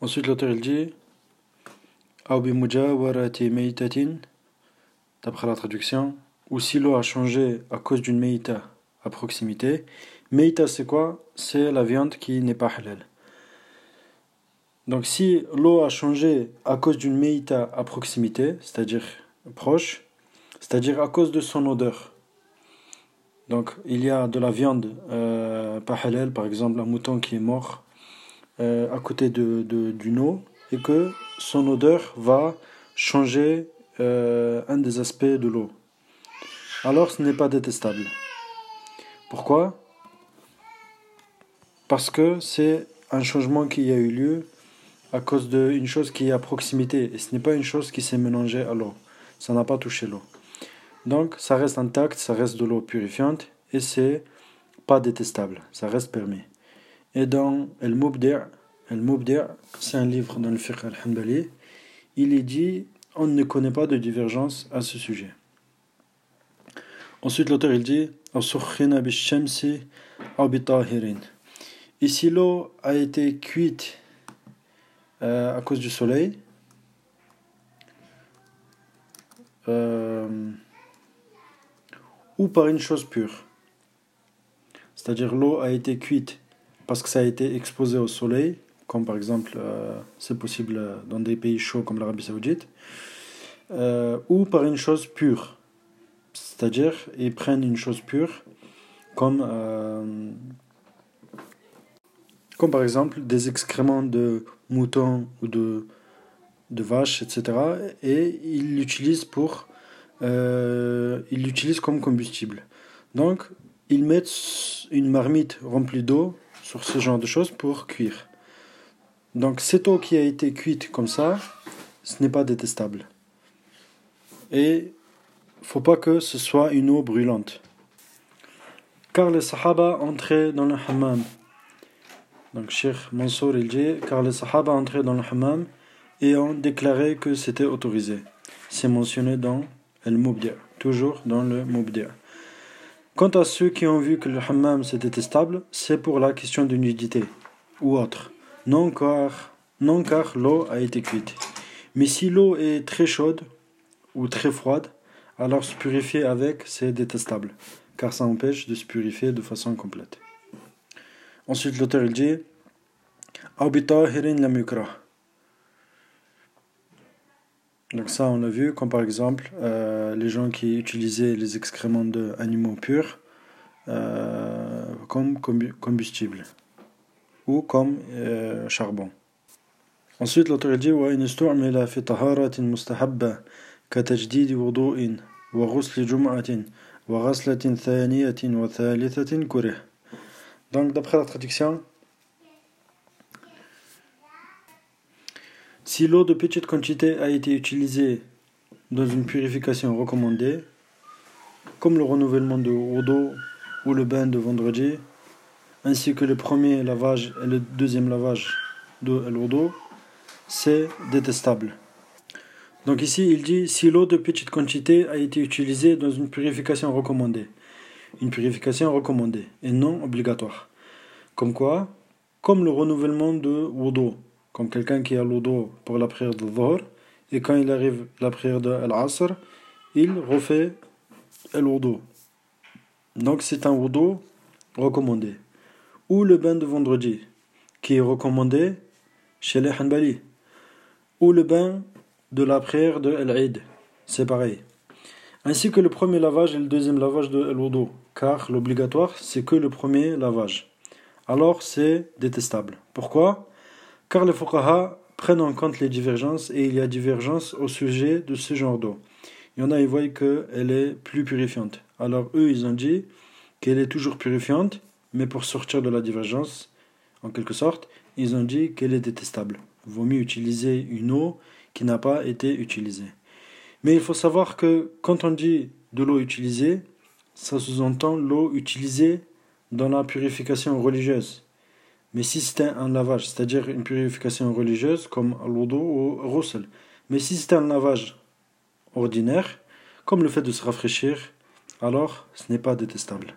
Ensuite, l'auteur il dit أو بمجاورة ميتة, d'après la traduction, ou si l'eau a changé à cause d'une meïta à proximité. Meïta, c'est quoi? C'est la viande qui n'est pas halal. Donc, si l'eau a changé à cause d'une meïta à proximité, c'est-à-dire proche, c'est-à-dire à cause de son odeur. Donc, il y a de la viande pas halal, par exemple un mouton qui est mort à côté d'une eau, et que son odeur va changer un des aspects de l'eau. Alors ce n'est pas détestable. Pourquoi? Parce que c'est un changement qui a eu lieu à cause d'une chose qui est à proximité, et ce n'est pas une chose qui s'est mélangée à l'eau. Ça n'a pas touché l'eau. Donc ça reste intact, ça reste de l'eau purifiante, et c'est pas détestable, ça reste permis. Et dans Al-Mubdi', c'est un livre dans le fiqh al-Hanbali, il est dit, on ne connaît pas de divergence à ce sujet. Ensuite, l'auteur il dit, et si l'eau a été cuite à cause du soleil, ou par une chose pure, c'est-à-dire l'eau a été cuite parce que ça a été exposé au soleil, comme par exemple c'est possible dans des pays chauds comme l'Arabie Saoudite, ou par une chose pure, c'est-à-dire ils prennent une chose pure comme par exemple des excréments de moutons ou de vaches, etc., et ils l'utilisent comme combustible. Donc ils mettent une marmite remplie d'eau sur ce genre de choses pour cuire. Donc cette eau qui a été cuite comme ça, ce n'est pas détestable. Et il ne faut pas que ce soit une eau brûlante. Car les Sahaba entraient dans le hammam. Donc Cheikh Mansour il dit, car les Sahaba entraient dans le hammam et ont déclaré que c'était autorisé. C'est mentionné dans Al-Mubdi', toujours dans le Mubdi'. Quant à ceux qui ont vu que le hammam c'est détestable, c'est pour la question de nudité ou autre. Non car l'eau a été cuite. Mais si l'eau est très chaude ou très froide, alors se purifier avec c'est détestable, car ça empêche de se purifier de façon complète. Ensuite l'auteur il dit أو بطاهر لم يكره. Donc ça on l'a vu, comme par exemple les gens qui utilisaient les excréments d'animaux purs comme combustible ou comme charbon. Ensuite l'auteur dit وإن استعمل في طهارة مستحبة كتجديد وضوء وغسل جمعة وغسلة ثانية وثالثة كره. Donc d'après la traduction, si l'eau de petite quantité a été utilisée dans une purification recommandée, comme le renouvellement de wudu ou le bain de vendredi, ainsi que le premier lavage et le deuxième lavage de l'wudu, c'est détestable. Donc ici il dit si l'eau de petite quantité a été utilisée dans une purification recommandée. Une purification recommandée et non obligatoire. Comme quoi? Comme le renouvellement de wudu. Comme quelqu'un qui a l'wudu pour la prière de Dhuhr, et quand il arrive la prière de Al-Asr, il refait l'wudu. Donc c'est un wudu recommandé. Ou le bain de vendredi, qui est recommandé chez les Hanbali. Ou le bain de la prière de Al-Eid, c'est pareil. Ainsi que le premier lavage et le deuxième lavage de l'wudu, car l'obligatoire c'est que le premier lavage. Alors c'est détestable. Pourquoi? Car les fuqaha prennent en compte les divergences et il y a divergence au sujet de ce genre d'eau. Il y en a, ils voient qu'elle est plus purifiante. Alors eux, ils ont dit qu'elle est toujours purifiante, mais pour sortir de la divergence, en quelque sorte, ils ont dit qu'elle est détestable. Il vaut mieux utiliser une eau qui n'a pas été utilisée. Mais il faut savoir que quand on dit de l'eau utilisée, ça sous-entend l'eau utilisée dans la purification religieuse. Mais si c'était un lavage, c'est-à-dire une purification religieuse comme al-wudu ou ghusl. Mais si c'était un lavage ordinaire, comme le fait de se rafraîchir, alors ce n'est pas détestable.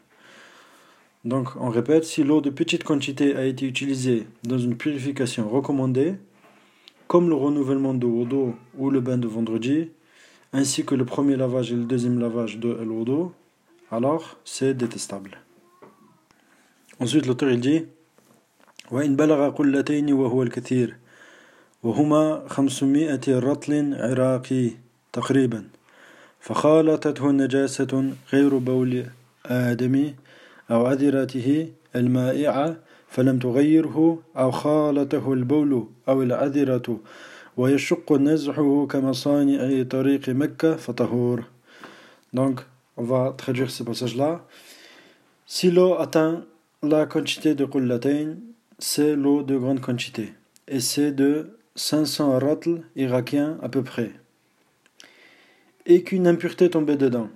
Donc on répète, si l'eau de petite quantité a été utilisée dans une purification recommandée, comme le renouvellement de wudu ou le bain de vendredi, ainsi que le premier lavage et le deuxième lavage de l'wudu, alors c'est détestable. Ensuite, l'auteur il dit وإن بلغ قلتين وهو الكثير وهما 500 رطل عراقي تقريبا فخالطته نجاسة غير بول آدمي أو عذرته المائعة فلم تغيره أو خالطه البول أو العذرة ويشق نزحه كمصانع طريق مكة فطهور. Donc, on va traduire ce passage-là. Si l'eau atteint la quantité de qullatayn, c'est l'eau de grande quantité. Et c'est de 500 ratl irakiens à peu près. Et qu'une impureté tombait dedans.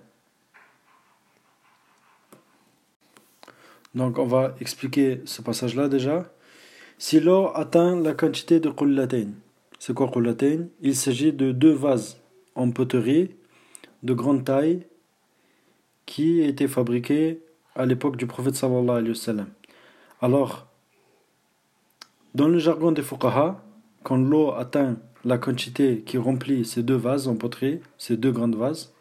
Donc on va expliquer ce passage-là déjà. Si l'eau atteint la quantité de qullatayn, c'est quoi qullatayn? Il s'agit de 2 vases en poterie de grande taille qui étaient fabriqués à l'époque du prophète sallallahu alayhi wa sallam. Alors, dans le jargon des fuqaha, quand l'eau atteint la quantité qui remplit ces 2 vases en poterie, ces 2 grands vases,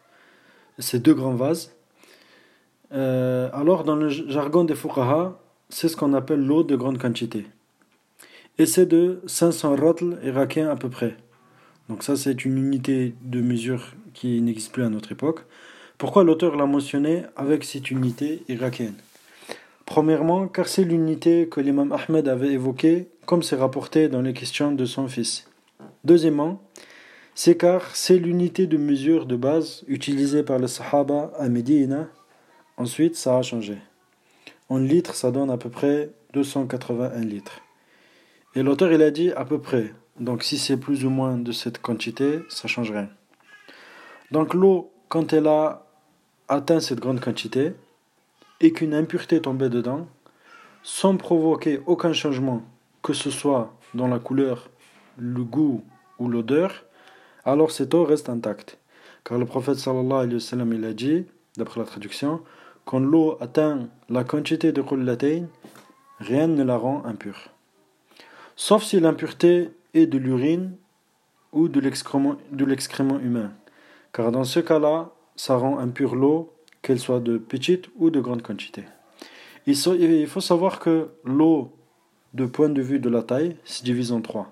alors dans le jargon des fuqaha, c'est ce qu'on appelle l'eau de grande quantité. Et c'est de 500 ratl irakiens à peu près. Donc ça, c'est une unité de mesure qui n'existe plus à notre époque. Pourquoi l'auteur l'a mentionné avec cette unité irakienne? Premièrement, car c'est l'unité que l'imam Ahmed avait évoquée, comme c'est rapporté dans les questions de son fils. Deuxièmement, c'est car c'est l'unité de mesure de base utilisée par les Sahaba à Médina. Ensuite, ça a changé. En litres, ça donne à peu près 281 litres. Et l'auteur, il a dit à peu près. Donc si c'est plus ou moins de cette quantité, ça ne change rien. Donc l'eau, quand elle a atteint cette grande quantité, et qu'une impureté tombait dedans, sans provoquer aucun changement, que ce soit dans la couleur, le goût ou l'odeur, alors cette eau reste intacte. Car le prophète sallallahu alayhi wa sallam, il a dit, d'après la traduction, quand l'eau atteint la quantité de qullatayn, rien ne la rend impure. Sauf si l'impureté est de l'urine ou de l'excrément humain. Car dans ce cas-là, ça rend impure l'eau, qu'elle soit de petite ou de grande quantité. Il faut savoir que l'eau, de point de vue de la taille, se divise en 3.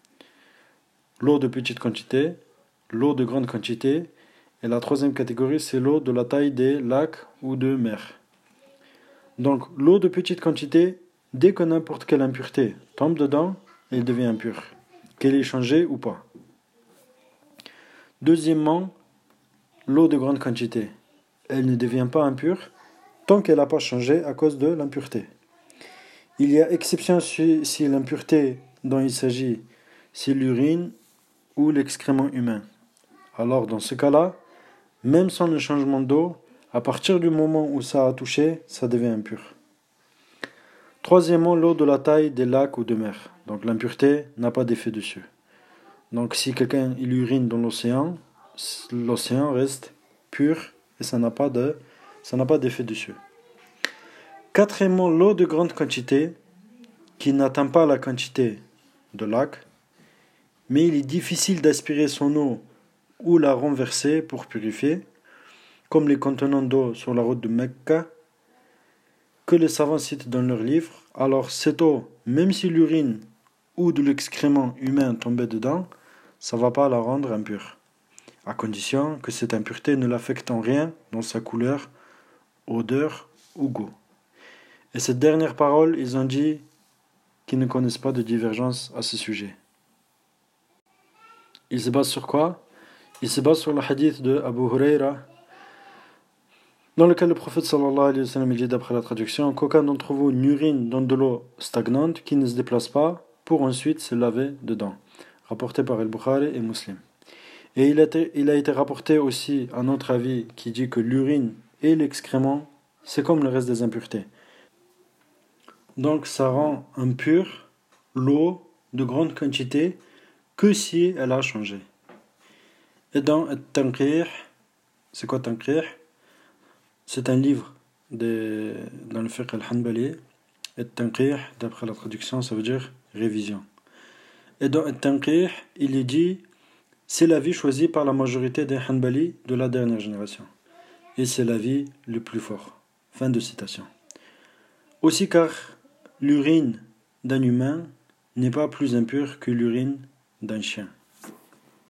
L'eau de petite quantité, l'eau de grande quantité, et la troisième catégorie, c'est l'eau de la taille des lacs ou de mer. Donc, l'eau de petite quantité, dès que n'importe quelle impureté tombe dedans, elle devient impure, qu'elle est changée ou pas. Deuxièmement, l'eau de grande quantité, elle ne devient pas impure tant qu'elle n'a pas changé à cause de l'impureté. Il y a exception si l'impureté dont il s'agit, c'est l'urine ou l'excrément humain. Alors dans ce cas-là, même sans le changement d'eau, à partir du moment où ça a touché, ça devient impur. Troisièmement, l'eau de la taille des lacs ou de mer. Donc l'impureté n'a pas d'effet dessus. Donc si quelqu'un il urine dans l'océan reste pur et ça n'a pas d'effet dessus. Quatrièmement, l'eau de grande quantité qui n'atteint pas la quantité de lac, mais il est difficile d'aspirer son eau ou la renverser pour purifier, comme les contenants d'eau sur la route de Mecca, que les savants citent dans leurs livres. Alors cette eau, même si l'urine ou de l'excrément humain tombait dedans, ça ne va pas la rendre impure, à condition que cette impureté ne l'affecte en rien dans sa couleur, odeur ou goût. Et cette dernière parole, ils ont dit qu'ils ne connaissent pas de divergence à ce sujet. Ils se basent sur quoi? Ils se basent sur le hadith de Abu Huraira, dans lequel le prophète sallallahu alayhi wa sallam dit d'après la traduction qu'aucun d'entre vous n'urine dans de l'eau stagnante qui ne se déplace pas pour ensuite se laver dedans. Rapporté par Al-Bukhari et Muslim. Et il a été rapporté aussi un autre avis qui dit que l'urine et l'excrément, c'est comme le reste des impuretés. Donc ça rend impure l'eau de grande quantité que si elle a changé. Et dans At-Tanqih, c'est quoi Tanqih? C'est un livre dans le fiqh al-Hanbali. At-Tanqih, d'après la traduction, ça veut dire révision. Et dans At-Tanqih, il est dit c'est l'avis choisi par la majorité des Hanbali de la dernière génération. Et c'est l'avis le plus fort. Fin de citation. Aussi car l'urine d'un humain n'est pas plus impure que l'urine d'un chien.